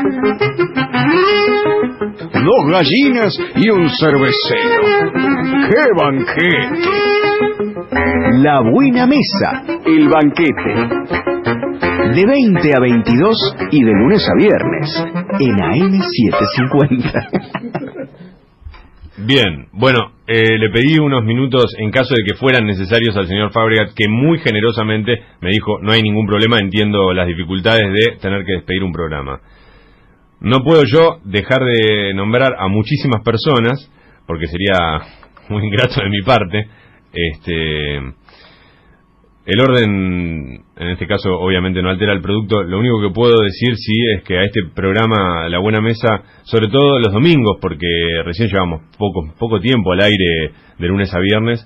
Dos gallinas y un cervecero. ¡Qué banquete! La Buena Mesa, El banquete. de 20 a 22 y de lunes a viernes, en AM750. Bien, bueno, le pedí unos minutos en caso de que fueran necesarios al señor Fábregat, que muy generosamente me dijo, no hay ningún problema, entiendo las dificultades de tener que despedir un programa. No puedo yo dejar de nombrar a muchísimas personas, porque sería muy ingrato de mi parte. El orden, en este caso, obviamente no altera el producto. Lo único que puedo decir, sí, es que a este programa, La Buena Mesa, sobre todo los domingos, porque recién llevamos poco tiempo al aire de lunes a viernes,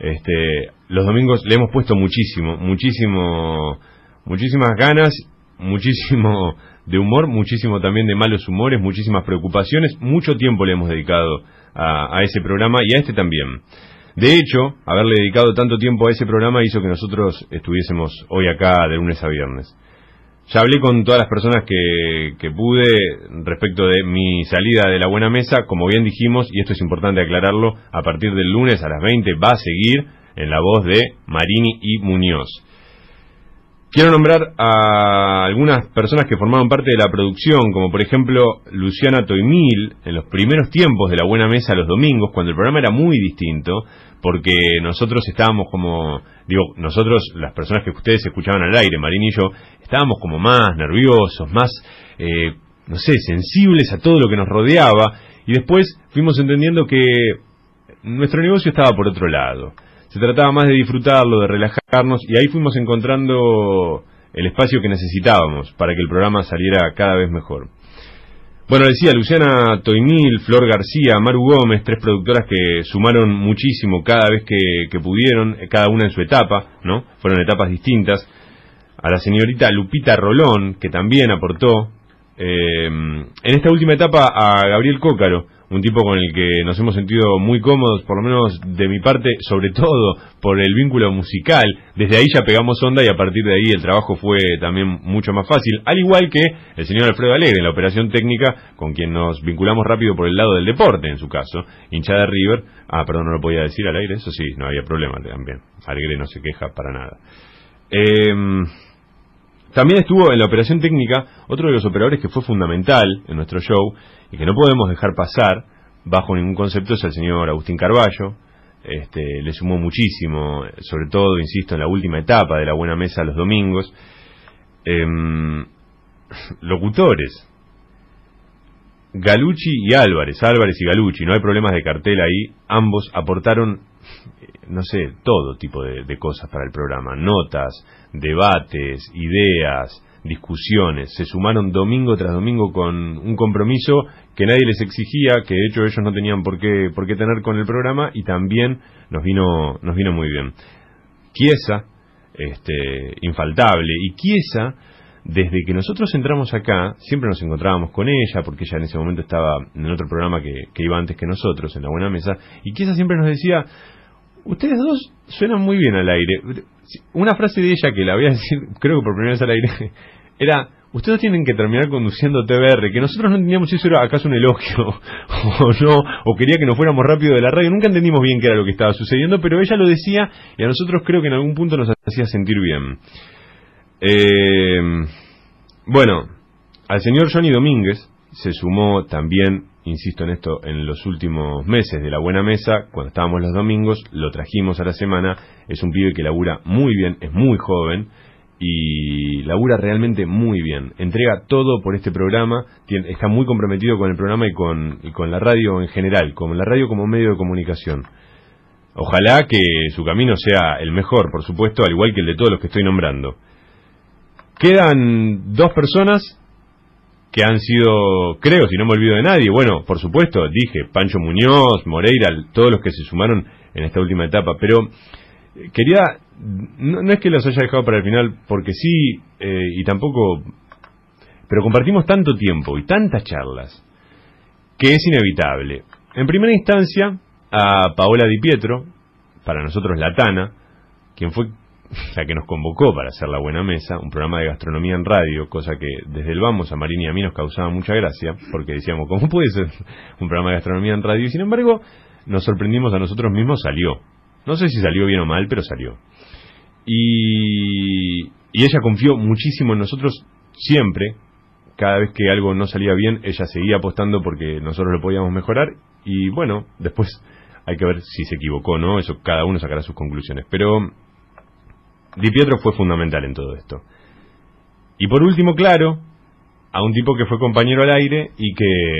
los domingos le hemos puesto muchísimas ganas, muchísimo de humor, muchísimo también de malos humores, muchísimas preocupaciones. Mucho tiempo le hemos dedicado a ese programa y a este también. De hecho, haberle dedicado tanto tiempo a ese programa hizo que nosotros estuviésemos hoy acá de lunes a viernes. Ya hablé con todas las personas que pude respecto de mi salida de La Buena Mesa. Como bien dijimos, y esto es importante aclararlo, a partir del lunes a las 20 va a seguir en la voz de Marini y Muñoz. Quiero nombrar a algunas personas que formaron parte de la producción, como por ejemplo Luciana Toimil, en los primeros tiempos de La Buena Mesa los domingos, cuando el programa era muy distinto, porque nosotros estábamos nosotros, las personas que ustedes escuchaban al aire, Marín y yo, estábamos como más nerviosos, más, sensibles a todo lo que nos rodeaba, y después fuimos entendiendo que nuestro negocio estaba por otro lado. Se trataba más de disfrutarlo, de relajarnos, y ahí fuimos encontrando el espacio que necesitábamos para que el programa saliera cada vez mejor. Bueno, decía Luciana Toimil, Flor García, Maru Gómez, tres productoras que sumaron muchísimo cada vez que pudieron, cada una en su etapa, ¿no? Fueron etapas distintas. A la señorita Lupita Rolón, que también aportó. En esta última etapa a Gabriel Cócaro, un tipo con el que nos hemos sentido muy cómodos, por lo menos de mi parte, sobre todo por el vínculo musical. Desde ahí ya pegamos onda y a partir de ahí el trabajo fue también mucho más fácil, al igual que el señor Alfredo Alegre en la operación técnica, con quien nos vinculamos rápido por el lado del deporte, en su caso, hincha de River. Perdón, no lo podía decir al aire, eso sí, no había problema también. Alegre no se queja para nada. También estuvo en la operación técnica otro de los operadores que fue fundamental en nuestro show y que no podemos dejar pasar bajo ningún concepto, es el señor Agustín Carballo. Le sumó muchísimo, sobre todo, insisto, en la última etapa de La Buena Mesa los domingos. Locutores, Galucci y Álvarez y Galucci, no hay problemas de cartel ahí, ambos aportaron, todo tipo de cosas para el programa, notas, debates, ideas, discusiones, se sumaron domingo tras domingo con un compromiso que nadie les exigía, que de hecho ellos no tenían por qué tener con el programa, y también nos vino muy bien. Chiesa, infaltable, y Chiesa, desde que nosotros entramos acá, siempre nos encontrábamos con ella, porque ella en ese momento estaba en otro programa que iba antes que nosotros, en La Buena Mesa, y Chiesa siempre nos decía: ustedes dos suenan muy bien al aire. Una frase de ella que la voy a decir, creo que por primera vez al aire, era: ustedes tienen que terminar conduciendo TBR, que nosotros no entendíamos si eso era acaso un elogio o no, o quería que nos fuéramos rápido de la radio. Nunca entendimos bien qué era lo que estaba sucediendo, pero ella lo decía y a nosotros creo que en algún punto nos hacía sentir bien. Bueno, al señor Johnny Domínguez se sumó también, insisto en esto, en los últimos meses de La Buena Mesa, cuando estábamos los domingos, lo trajimos a la semana. Es un pibe que labura muy bien, es muy joven y labura realmente muy bien, entrega todo por este programa, está muy comprometido con el programa y con la radio en general, con la radio como medio de comunicación. Ojalá que su camino sea el mejor, por supuesto, al igual que el de todos los que estoy nombrando. Quedan dos personas que han sido, creo, si no me olvido de nadie, bueno, por supuesto, dije, Pancho Muñoz, Moreira, todos los que se sumaron en esta última etapa, pero quería, no es que los haya dejado para el final, porque sí, y tampoco, pero compartimos tanto tiempo y tantas charlas, que es inevitable. En primera instancia, a Paola Di Pietro, para nosotros la Tana, quien fue la que nos convocó para hacer La Buena Mesa, un programa de gastronomía en radio, cosa que desde el vamos a Marini y a mí nos causaba mucha gracia, porque decíamos, ¿cómo puede ser un programa de gastronomía en radio? Y sin embargo, nos sorprendimos a nosotros mismos, salió. No sé si salió bien o mal, pero salió. Y ella confió muchísimo en nosotros siempre. Cada vez que algo no salía bien, ella seguía apostando porque nosotros lo podíamos mejorar. Y bueno, después hay que ver si se equivocó o no, eso cada uno sacará sus conclusiones. Pero Di Pietro fue fundamental en todo esto. Y por último, claro, a un tipo que fue compañero al aire y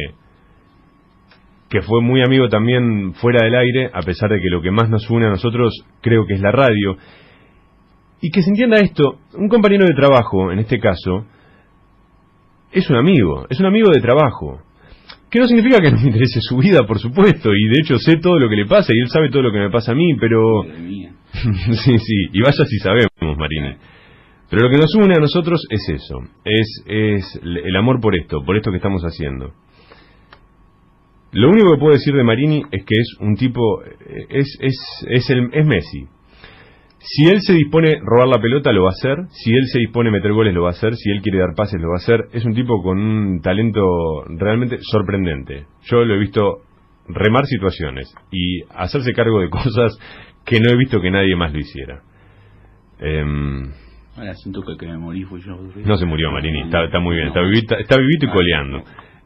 que fue muy amigo también fuera del aire, a pesar de que lo que más nos une a nosotros creo que es la radio. Y que se entienda esto, un compañero de trabajo, en este caso, es un amigo de trabajo. Que no significa que no me interese su vida, por supuesto, y de hecho sé todo lo que le pasa y él sabe todo lo que me pasa a mí, pero... sí, y vaya si sabemos, Marini. Pero lo que nos une a nosotros es eso, es el amor por esto que estamos haciendo. Lo único que puedo decir de Marini es que es un tipo, es Messi. Si él se dispone a robar la pelota, lo va a hacer. Si él se dispone a meter goles, lo va a hacer. Si él quiere dar pases, lo va a hacer. Es un tipo con un talento realmente sorprendente. Yo lo he visto remar situaciones y hacerse cargo de cosas que no he visto que nadie más lo hiciera. Ahora siento que me morí fui yo. No se murió Marini, está muy bien, está vivito y coleando.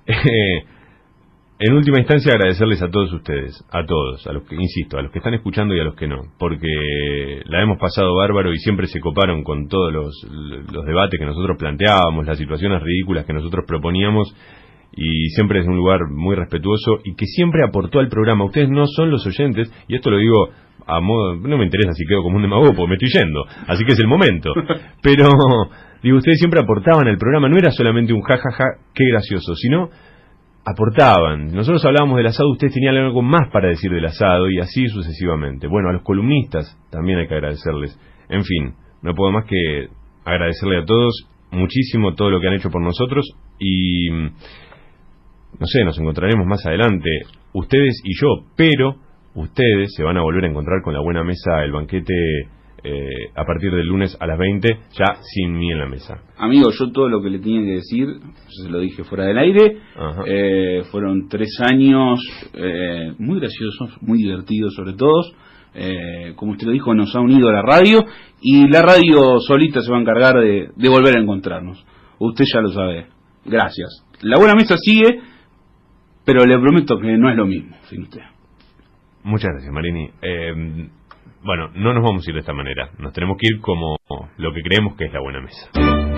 En última instancia, agradecerles a todos ustedes, a todos, a los que, insisto, a los que están escuchando y a los que no, porque la hemos pasado bárbaro y siempre se coparon con todos los debates que nosotros planteábamos, las situaciones ridículas que nosotros proponíamos, y siempre es un lugar muy respetuoso y que siempre aportó al programa. Ustedes no son los oyentes, y esto lo digo a modo, no me interesa si quedo como un demagogo, porque me estoy yendo, así que es el momento, pero digo, ustedes siempre aportaban al programa, no era solamente un jajaja, qué gracioso, sino aportaban. Nosotros hablábamos del asado, ustedes tenían algo más para decir del asado y así sucesivamente. Bueno, a los columnistas también hay que agradecerles. En fin, no puedo más que agradecerle a todos muchísimo todo lo que han hecho por nosotros y no sé, nos encontraremos más adelante, ustedes y yo, pero ustedes se van a volver a encontrar con La Buena Mesa, el banquete, a partir del lunes a las 20, ya sin mí en la mesa. Amigo, yo todo lo que le tenía que decir, yo se lo dije fuera del aire. Fueron 3 años muy graciosos, muy divertidos sobre todo. Como usted lo dijo, nos ha unido a la radio y la radio solita se va a encargar de volver a encontrarnos. Usted ya lo sabe. Gracias. La Buena Mesa sigue, pero le prometo que no es lo mismo sin usted. Muchas gracias, Marini. Bueno, no nos vamos a ir de esta manera. Nos tenemos que ir como lo que creemos que es La Buena Mesa.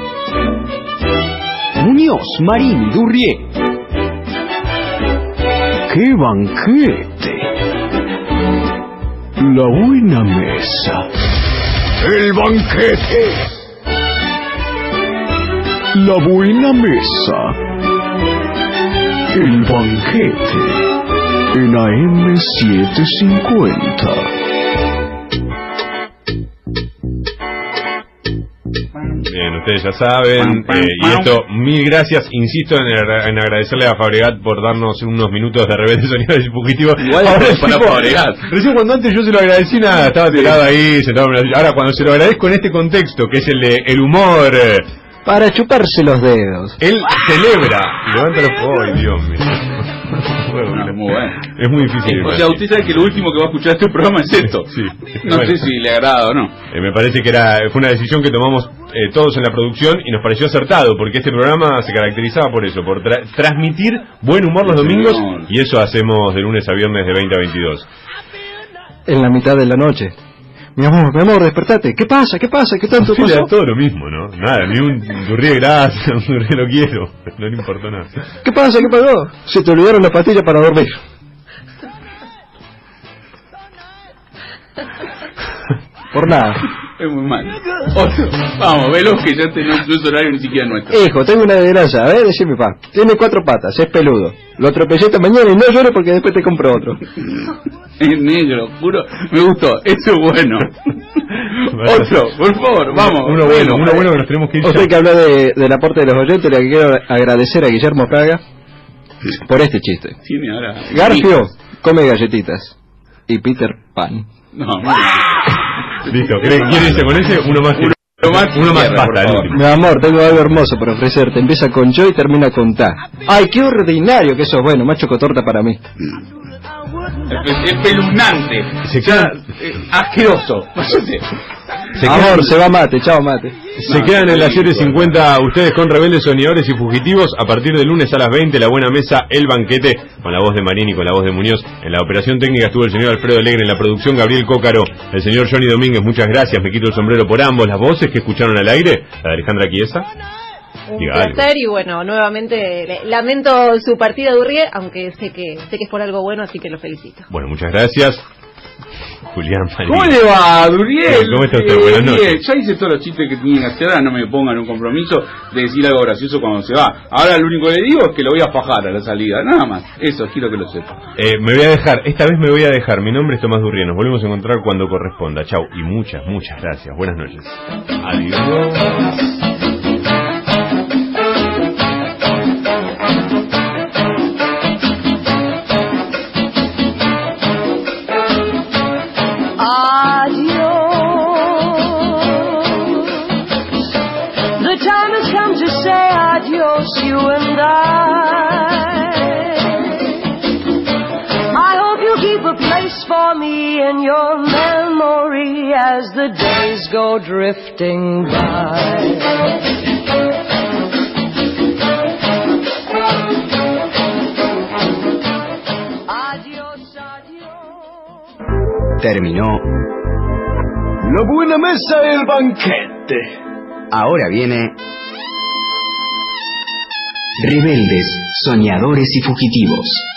Muñoz, Marini, Durrié. ¡Qué banquete! La Buena Mesa. El banquete. La Buena Mesa. El banquete. En AM750. Bien, ustedes ya saben, y esto, mil gracias, insisto en agradecerle a Fabregat por darnos unos minutos de revés de sonido y fugitivo. Igual para Fabregat. Recién cuando antes yo se lo agradecí, nada, estaba tirado ahí, sentado en la silla. Ahora cuando se lo agradezco en este contexto, que es el de el humor, para chuparse los dedos, él celebra, levanta los... ¡Ay, Dios mío! Muy bueno. Es muy difícil. O sea, usted sabe que lo último que va a escuchar este programa es esto. Sí. No sé si le agrada o no. Me parece que fue una decisión que tomamos todos en la producción y nos pareció acertado, porque este programa se caracterizaba por eso, por transmitir buen humor los domingos, y eso hacemos de lunes a viernes de 20 a 22. En la mitad de la noche. Mi amor, despertate. ¿Qué pasa? ¿Qué tanto Sí, pasó? le da todo lo mismo, ¿no? Nada, ni un Durrié gracias, un Durrié lo quiero. No le importó nada. ¿Qué pasa? ¿Qué pasó? Se te olvidaron las pastillas para dormir. Por nada. Es muy mal. Otro. Vamos, veloz que ya no es horario ni siquiera nuestro. Hijo, tengo una adivinanza. A ver, decime, pa. Tiene 4 patas, es peludo. Lo atropellé esta mañana y no llores porque después te compro otro. Es negro, juro. Me gustó. Eso es bueno. Otro, por favor, vamos. Uno bueno que nos tenemos que ir. Usted que habló del aporte de los oyentes, le quiero agradecer a Guillermo Praga por este chiste. Tiene ahora... Garfio come galletitas y Peter Pan. No, Listo, ¿quién irse con ese? Uno más. Uno más basta, el último. Mi amor, tengo algo hermoso para ofrecerte. Empieza con yo y termina con ta. ¡Ay, qué ordinario que sos! Bueno, más chocotorta para mí. Espeluznante. Se queda asqueroso. Amor, se va mate, chao mate. Se quedan en las 7:50 ustedes con Rebeldes, Soñadores y Fugitivos. A partir del lunes a las 20, La Buena Mesa, El Banquete, con la voz de Marín y con la voz de Muñoz. En la operación técnica estuvo el señor Alfredo Alegre, en la producción Gabriel Cócaro, el señor Johnny Domínguez, muchas gracias, me quito el sombrero por ambos. Las voces que escucharon al aire, la de Alejandra Chiesa. Un placer y bueno, nuevamente lamento su partida de Urrie, aunque sé que es por algo bueno, así que lo felicito. Bueno, muchas gracias. Julián Marín. ¿Cómo le va, Duriel? ¿Cómo está usted? Buenas noches. Ya hice todos los chistes que tenía que hacer, ahora no me pongan un compromiso de decir algo gracioso cuando se va. Ahora lo único que le digo es que lo voy a fajar a la salida, nada más. Eso, quiero que lo sepa. Me voy a dejar, esta vez me voy a dejar. Mi nombre es Tomás Durrié, nos volvemos a encontrar cuando corresponda. Chau y muchas gracias. Buenas noches. Adiós. You and I hope you keep a place for me in your memory as the days go drifting by. Adiós, adiós. Terminó La Buena Mesa, El Banquete. Ahora viene Rebeldes, Soñadores y Fugitivos.